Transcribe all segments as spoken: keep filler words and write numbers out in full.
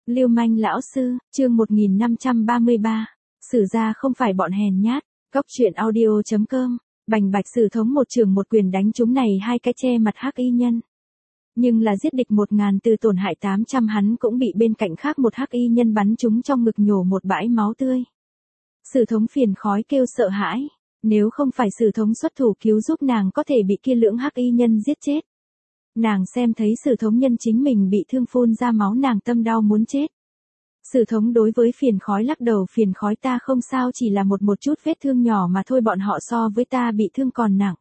Lưu manh lão sư, chương một nghìn năm trăm ba mươi ba. Sử gia không phải bọn hèn nhát. Góc truyện audio chấm com. Bành bạch Sử thống một trường một quyền đánh chúng này hai cái che mặt hắc y nhân. Nhưng là giết địch một ngàn từ tổn hại tám trăm, hắn cũng bị bên cạnh khác một hắc y nhân bắn trúng trong ngực nhổ một bãi máu tươi. Sử thống phiền khói kêu sợ hãi. Nếu không phải Sử thống xuất thủ cứu giúp, nàng có thể bị kia lưỡng hắc y nhân giết chết. Nàng xem thấy Sử thống nhân chính mình bị thương phun ra máu, nàng tâm đau muốn chết. Sử thống đối với phiền khói lắc đầu, phiền khói ta không sao, chỉ là một một chút vết thương nhỏ mà thôi, bọn họ so với ta bị thương còn nặng.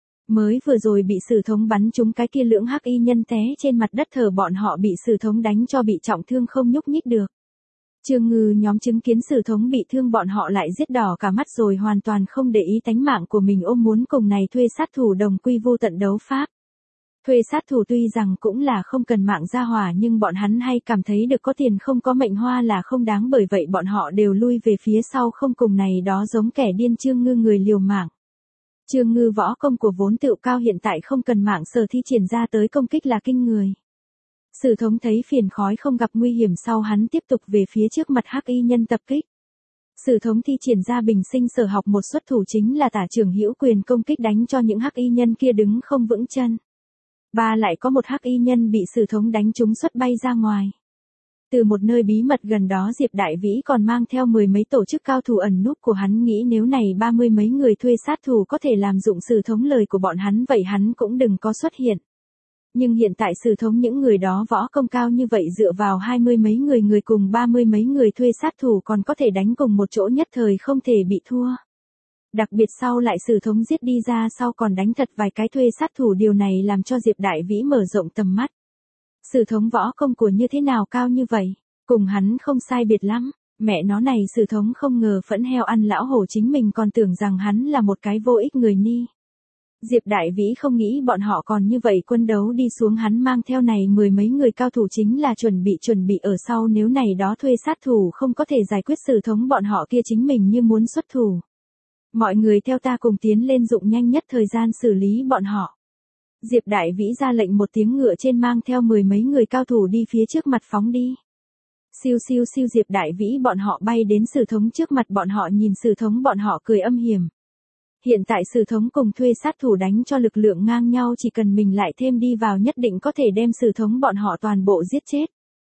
Mới vừa rồi bị Sử thống bắn trúng cái kia lưỡng hắc y nhân té trên mặt đất thở, bọn họ bị Sử thống đánh cho bị trọng thương không nhúc nhích được. Trương Ngư nhóm chứng kiến Sử thống bị thương, bọn họ lại giết đỏ cả mắt rồi hoàn toàn không để ý tánh mạng của mình, ôm muốn cùng này thuê sát thủ đồng quy vô tận đấu pháp. Thuê sát thủ tuy rằng cũng là không cần mạng ra hỏa, nhưng bọn hắn hay cảm thấy được có tiền không có mệnh hoa là không đáng, bởi vậy bọn họ đều lui về phía sau, không cùng này đó giống kẻ điên Trương Ngư người liều mạng. Trương Ngư võ công của vốn tự cao, hiện tại không cần mạng sở thi triển ra tới công kích là kinh người. Sử thống thấy phiền khói không gặp nguy hiểm sau, hắn tiếp tục về phía trước mặt hắc y nhân tập kích. Sử thống thi triển ra bình sinh sở học, một xuất thủ chính là tả trưởng hữu quyền công kích, đánh cho những hắc y nhân kia đứng không vững chân. Ba lại có một hắc y nhân bị Sử thống đánh trúng xuất bay ra ngoài. Từ một nơi bí mật gần đó, Diệp Đại Vĩ còn mang theo mười mấy tổ chức cao thủ ẩn núp của hắn, nghĩ nếu này ba mươi mấy người thuê sát thủ có thể làm dụng Sử thống lời của bọn hắn, vậy hắn cũng đừng có xuất hiện. Nhưng hiện tại Sử thống những người đó võ công cao như vậy, dựa vào hai mươi mấy người người cùng ba mươi mấy người thuê sát thủ còn có thể đánh cùng một chỗ, nhất thời không thể bị thua. Đặc biệt sau lại Sử thống giết đi ra sau còn đánh thật vài cái thuê sát thủ, điều này làm cho Diệp Đại Vĩ mở rộng tầm mắt. Sử thống võ công của như thế nào cao như vậy, cùng hắn không sai biệt lắm. Mẹ nó này, Sử thống không ngờ phẫn heo ăn lão hổ, chính mình còn tưởng rằng hắn là một cái vô ích người ni. Diệp Đại Vĩ không nghĩ bọn họ còn như vậy quân đấu đi xuống, hắn mang theo này mười mấy người cao thủ chính là chuẩn bị chuẩn bị ở sau, nếu này đó thuê sát thủ không có thể giải quyết Sử thống, bọn họ kia chính mình như muốn xuất thủ. Mọi người theo ta cùng tiến lên, dụng nhanh nhất thời gian xử lý bọn họ. Diệp Đại Vĩ ra lệnh một tiếng, ngựa trên mang theo mười mấy người cao thủ đi phía trước mặt phóng đi. Siêu siêu siêu, Diệp Đại Vĩ bọn họ bay đến Sử thống trước mặt, bọn họ nhìn Sử thống, bọn họ cười âm hiểm. Hiện tại Sử thống cùng thuê sát thủ đánh cho lực lượng ngang nhau, chỉ cần mình lại thêm đi vào nhất định có thể đem Sử thống bọn họ toàn bộ giết chết.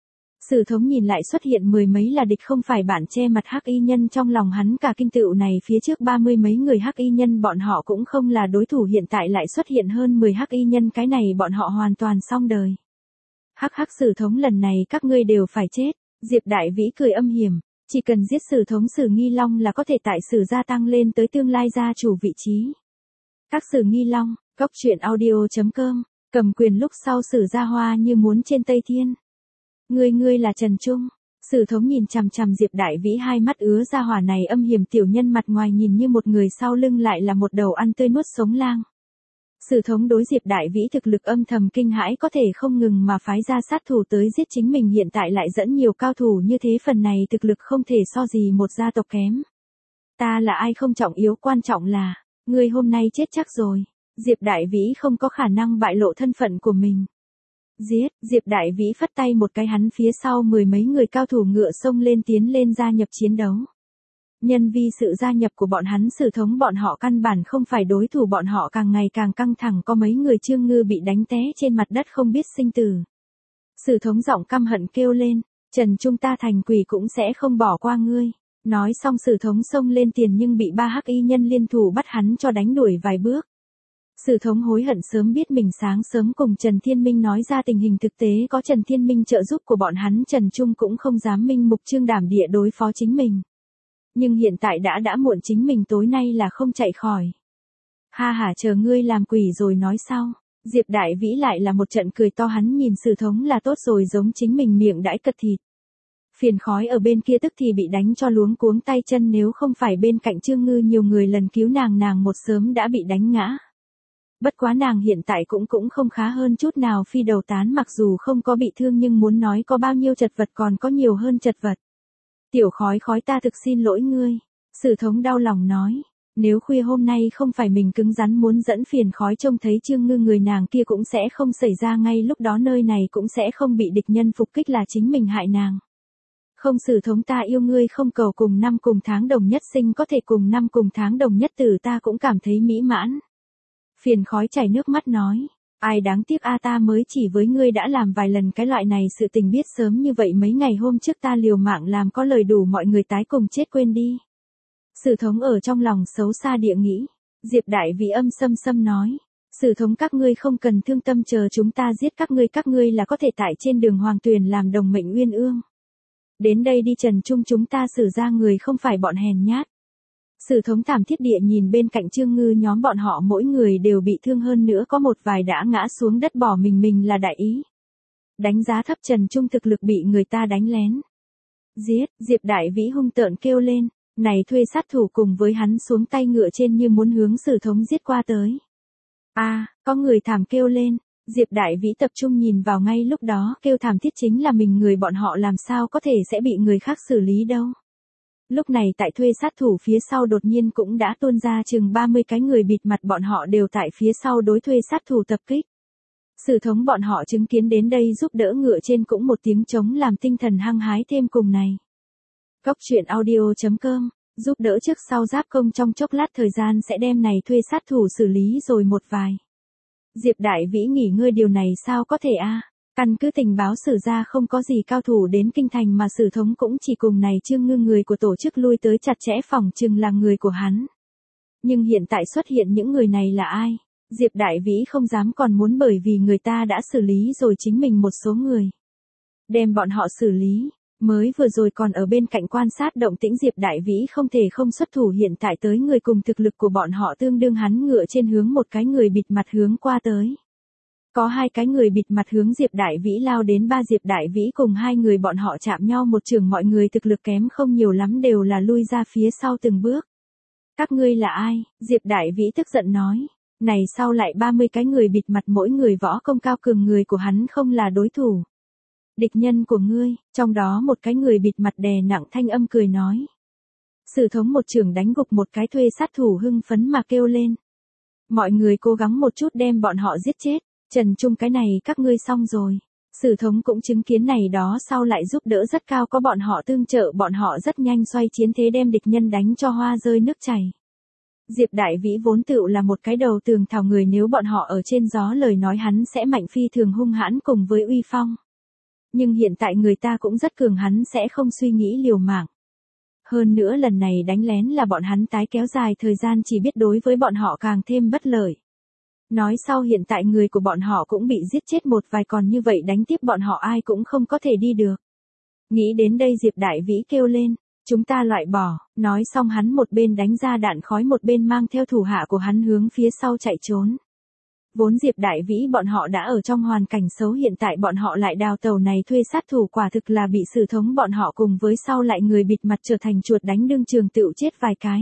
Sử thống nhìn lại xuất hiện mười mấy là địch, không phải bạn che mặt hắc y nhân, trong lòng hắn cả kinh, tựu này phía trước ba mươi mấy người hắc y nhân bọn họ cũng không là đối thủ, hiện tại lại xuất hiện hơn mười hắc y nhân, cái này bọn họ hoàn toàn xong đời. Hắc hắc, Sử thống lần này các ngươi đều phải chết. Diệp Đại Vĩ cười âm hiểm, chỉ cần giết Sử thống, Sử Nghi Long là có thể tại Sử gia tăng lên tới tương lai gia chủ vị trí. Các Sử Nghi Long, góc truyện audio chấm com, cầm quyền lúc sau Sử gia hoa như muốn trên Tây Thiên. Ngươi ngươi là Trần Trung. Sử thống nhìn chằm chằm Diệp Đại Vĩ, hai mắt ứa ra, hỏa này âm hiểm tiểu nhân mặt ngoài nhìn như một người, sau lưng lại là một đầu ăn tươi nuốt sống lang. Sử thống đối Diệp Đại Vĩ thực lực âm thầm kinh hãi, có thể không ngừng mà phái ra sát thủ tới giết chính mình, hiện tại lại dẫn nhiều cao thủ như thế, phần này thực lực không thể so gì một gia tộc kém. Ta là ai không trọng yếu, quan trọng là ngươi hôm nay chết chắc rồi. Diệp Đại Vĩ không có khả năng bại lộ thân phận của mình. Giết, Diệp Đại Vĩ phất tay một cái, hắn phía sau mười mấy người cao thủ ngựa xông lên, tiến lên gia nhập chiến đấu. Nhân vi sự gia nhập của bọn hắn, Sử thống bọn họ căn bản không phải đối thủ, bọn họ càng ngày càng căng thẳng, có mấy người Trương Ngư bị đánh té trên mặt đất không biết sinh tử. Sử thống giọng căm hận kêu lên, Trần Trung, ta thành quỷ cũng sẽ không bỏ qua ngươi. Nói xong Sử thống xông lên tiền, nhưng bị ba hắc y nhân liên thủ bắt hắn cho đánh đuổi vài bước. Sử thống hối hận sớm biết mình sáng sớm cùng Trần Thiên Minh nói ra tình hình thực tế, có Trần Thiên Minh trợ giúp của bọn hắn, Trần Trung cũng không dám minh mục trương đảm địa đối phó chính mình. Nhưng hiện tại đã đã muộn, chính mình tối nay là không chạy khỏi. Ha ha, chờ ngươi làm quỷ rồi nói sau. Diệp Đại Vĩ lại là một trận cười to, hắn nhìn Sử thống là tốt rồi, giống chính mình miệng đãi cật thịt. Phiền khói ở bên kia tức thì bị đánh cho luống cuống tay chân, nếu không phải bên cạnh Trương Ngư nhiều người lần cứu nàng, nàng một sớm đã bị đánh ngã. Bất quá nàng hiện tại cũng cũng không khá hơn chút nào, phi đầu tán, mặc dù không có bị thương nhưng muốn nói có bao nhiêu chật vật còn có nhiều hơn chật vật. Tiểu khói khói, ta thực xin lỗi ngươi. Sử thống đau lòng nói, nếu khuya hôm nay không phải mình cứng rắn muốn dẫn phiền khói trông thấy Trương Ngư người nàng kia cũng sẽ không xảy ra, ngay lúc đó nơi này cũng sẽ không bị địch nhân phục kích, là chính mình hại nàng. Không Sử Thống, ta yêu ngươi không cầu cùng năm cùng tháng đồng nhất sinh, có thể cùng năm cùng tháng đồng nhất tử ta cũng cảm thấy mỹ mãn. Phiền khói chảy nước mắt nói. Ai đáng tiếc a, ta mới chỉ với ngươi đã làm vài lần cái loại này sự tình, biết sớm như vậy mấy ngày hôm trước ta liều mạng làm có lời đủ mọi người tái cùng chết quên đi. Sử Thống ở trong lòng xấu xa địa nghĩ. Diệp Đại Vĩ âm sâm sâm nói. Sử Thống, các ngươi không cần thương tâm, chờ chúng ta giết các ngươi, các ngươi là có thể tại trên đường Hoàng Tuyền làm đồng mệnh uyên ương. Đến đây đi Trần Trung, chúng ta Sử ra người không phải bọn hèn nhát. Sử Thống thảm thiết địa nhìn bên cạnh Trương Ngư nhóm, bọn họ mỗi người đều bị thương, hơn nữa có một vài đã ngã xuống đất bỏ mình, mình là đại ý. Đánh giá thấp Trần Trung thực lực, bị người ta đánh lén. Giết, Diệp Đại Vĩ hung tợn kêu lên, này thuê sát thủ cùng với hắn xuống tay ngựa trên như muốn hướng Sử Thống giết qua tới. A, à, có người thảm kêu lên. Diệp Đại Vĩ tập trung nhìn vào, ngay lúc đó kêu thảm thiết chính là mình người, bọn họ làm sao có thể sẽ bị người khác xử lý đâu. Lúc này tại thuê sát thủ phía sau đột nhiên cũng đã tuôn ra chừng ba mươi cái người bịt mặt, bọn họ đều tại phía sau đối thuê sát thủ tập kích. Sử Thống bọn họ chứng kiến đến đây giúp đỡ ngựa trên cũng một tiếng trống làm tinh thần hăng hái thêm cùng này. Góc truyện audio chấm com, giúp đỡ trước sau giáp công, trong chốc lát thời gian sẽ đem này thuê sát thủ xử lý rồi một vài. Diệp Đại Vĩ nghỉ ngơi, điều này sao có thể a? Căn cứ tình báo Sử ra không có gì cao thủ đến kinh thành, mà Sử Thống cũng chỉ cùng này Trương Ngư người của tổ chức lui tới, chặt chẽ phòng chừng là người của hắn. Nhưng hiện tại xuất hiện những người này là ai? Diệp Đại Vĩ không dám còn muốn, bởi vì người ta đã xử lý rồi chính mình một số người. Đem bọn họ xử lý, mới vừa rồi còn ở bên cạnh quan sát động tĩnh Diệp Đại Vĩ không thể không xuất thủ, hiện tại tới người cùng thực lực của bọn họ tương đương, hắn ngựa trên hướng một cái người bịt mặt hướng qua tới. Có hai cái người bịt mặt hướng Diệp Đại Vĩ lao đến, ba Diệp Đại Vĩ cùng hai người bọn họ chạm nhau một trường, mọi người thực lực kém không nhiều lắm, đều là lui ra phía sau từng bước. Các ngươi là ai? Diệp Đại Vĩ tức giận nói. Này sau lại ba mươi cái người bịt mặt, mỗi người võ công cao cường, người của hắn không là đối thủ. Địch nhân của ngươi, trong đó một cái người bịt mặt đè nặng thanh âm cười nói. Sử Thống một trường đánh gục một cái thuê sát thủ, hưng phấn mà kêu lên. Mọi người cố gắng một chút đem bọn họ giết chết. Trần Trung, cái này các ngươi xong rồi. Sử Thống cũng chứng kiến này đó, sau lại giúp đỡ rất cao, có bọn họ tương trợ, bọn họ rất nhanh xoay chiến thế, đem địch nhân đánh cho hoa rơi nước chảy. Diệp Đại Vĩ vốn tựu là một cái đầu tường thảo người, nếu bọn họ ở trên gió lời nói hắn sẽ mạnh phi thường hung hãn cùng với uy phong. Nhưng hiện tại người ta cũng rất cường, hắn sẽ không suy nghĩ liều mạng. Hơn nữa lần này đánh lén là bọn hắn tái kéo dài thời gian, chỉ biết đối với bọn họ càng thêm bất lợi. Nói sau hiện tại người của bọn họ cũng bị giết chết một vài, còn như vậy đánh tiếp bọn họ ai cũng không có thể đi được. Nghĩ đến đây Diệp Đại Vĩ kêu lên, chúng ta loại bỏ, nói xong hắn một bên đánh ra đạn khói, một bên mang theo thủ hạ của hắn hướng phía sau chạy trốn. Vốn Diệp Đại Vĩ bọn họ đã ở trong hoàn cảnh xấu, hiện tại bọn họ lại đào tàu này thuê sát thủ, quả thực là bị Sử Thống bọn họ cùng với sau lại người bịt mặt trở thành chuột đánh đương trường, tựu chết vài cái.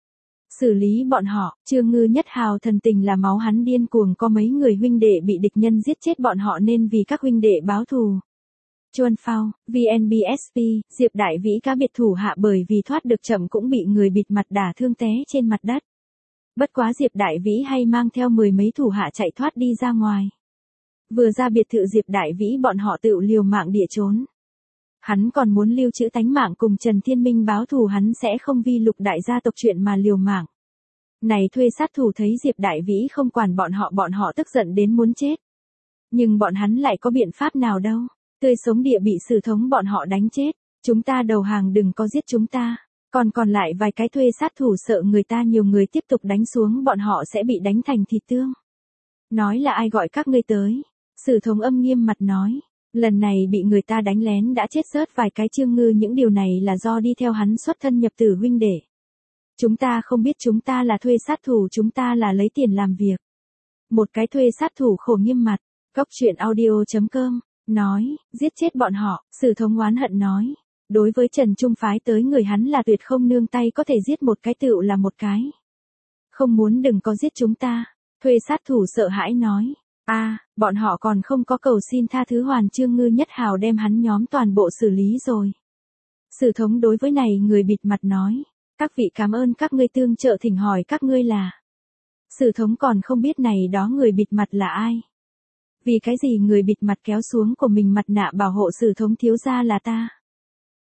Xử lý bọn họ, Trương Ngư nhất hào thần tình là máu, hắn điên cuồng, có mấy người huynh đệ bị địch nhân giết chết, bọn họ nên vì các huynh đệ báo thù. Chuan Phao, vê en bê ét pê, Diệp Đại Vĩ cá biệt thủ hạ bởi vì thoát được chậm cũng bị người bịt mặt đả thương té trên mặt đất. Bất quá Diệp Đại Vĩ hay mang theo mười mấy thủ hạ chạy thoát đi ra ngoài. Vừa ra biệt thự Diệp Đại Vĩ bọn họ tự liều mạng địa trốn. Hắn còn muốn lưu trữ tánh mạng cùng Trần Thiên Minh báo thù, hắn sẽ không vì Lục đại gia tộc chuyện mà liều mạng. Này thuê sát thủ thấy Diệp Đại Vĩ không quản bọn họ, bọn họ tức giận đến muốn chết. Nhưng bọn hắn lại có biện pháp nào đâu, tươi sống địa bị Sử Thống bọn họ đánh chết. Chúng ta đầu hàng, đừng có giết chúng ta. Còn còn lại vài cái thuê sát thủ sợ người ta nhiều người tiếp tục đánh xuống, bọn họ sẽ bị đánh thành thịt tương. Nói là ai gọi các ngươi tới? Sử Thống âm nghiêm mặt nói. Lần này bị người ta đánh lén đã chết rớt vài cái Trương Ngư, những điều này là do đi theo hắn xuất thân nhập tử huynh đệ. Chúng ta không biết, chúng ta là thuê sát thủ, chúng ta là lấy tiền làm việc. Một cái thuê sát thủ khổ nghiêm mặt, góc truyện audio chấm com, nói, giết chết bọn họ. Sử Thống oán hận nói. Đối với Trần Trung phái tới người, hắn là tuyệt không nương tay, có thể giết một cái tựu là một cái. Không muốn đừng có giết chúng ta. Thuê sát thủ sợ hãi nói. A, à, bọn họ còn không có cầu xin tha thứ hoàn, Trương Ngư nhất hào đem hắn nhóm toàn bộ xử lý rồi. Sử Thống đối với này người bịt mặt nói. Các vị cảm ơn các ngươi tương trợ, thỉnh hỏi các ngươi là. Sử Thống còn không biết này đó người bịt mặt là ai. Vì cái gì người bịt mặt kéo xuống của mình mặt nạ bảo hộ Sử Thống thiếu gia là ta.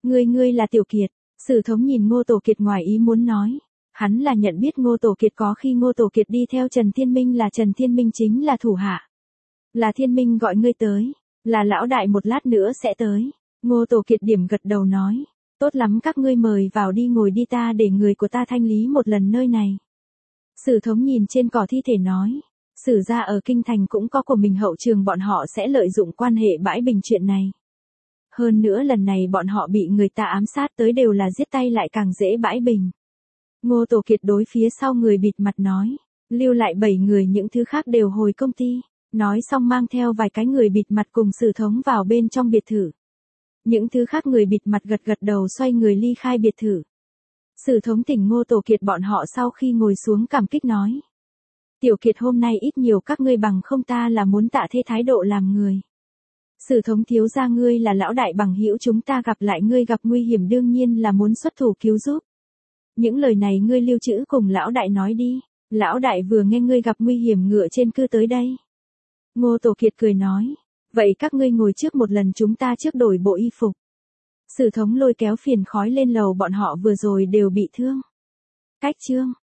Ngươi ngươi là Tiểu Kiệt. Sử Thống nhìn Ngô Tổ Kiệt ngoài ý muốn nói. Hắn là nhận biết Ngô Tổ Kiệt có khi Ngô Tổ Kiệt đi theo Trần Thiên Minh là Trần Thiên Minh chính là thủ hạ. Là Thiên Minh gọi ngươi tới. Là lão đại một lát nữa sẽ tới. Ngô Tổ Kiệt điểm gật đầu nói. Tốt lắm các ngươi mời vào đi ngồi đi ta để người của ta thanh lý một lần nơi này. Sử Thống nhìn trên cỏ thi thể nói. Sử gia ở Kinh Thành cũng có của mình hậu trường bọn họ sẽ lợi dụng quan hệ bãi bình chuyện này. Hơn nữa lần này bọn họ bị người ta ám sát tới đều là giết tay lại càng dễ bãi bình. Ngô Tổ Kiệt đối phía sau người bịt mặt nói. Lưu lại bảy người những thứ khác đều hồi công ty. Nói xong mang theo vài cái người bịt mặt cùng Sử Thống vào bên trong biệt thự. Những thứ khác người bịt mặt gật gật đầu xoay người ly khai biệt thự. Sử Thống tỉnh Ngô Tổ Kiệt bọn họ sau khi ngồi xuống cảm kích nói. Tiểu Kiệt hôm nay ít nhiều các ngươi bằng không ta là muốn tạ thế thái độ làm người. Sử Thống thiếu gia ngươi là lão đại bằng hữu chúng ta gặp lại ngươi gặp nguy hiểm đương nhiên là muốn xuất thủ cứu giúp. Những lời này ngươi lưu trữ cùng lão đại nói đi. Lão đại vừa nghe ngươi gặp nguy hiểm ngựa trên cư tới đây. Ngô Tổ Kiệt cười nói. Vậy các ngươi ngồi trước một lần chúng ta trước đổi bộ y phục. Sử Thống lôi kéo phiền khói lên lầu bọn họ vừa rồi đều bị thương. Cách chương.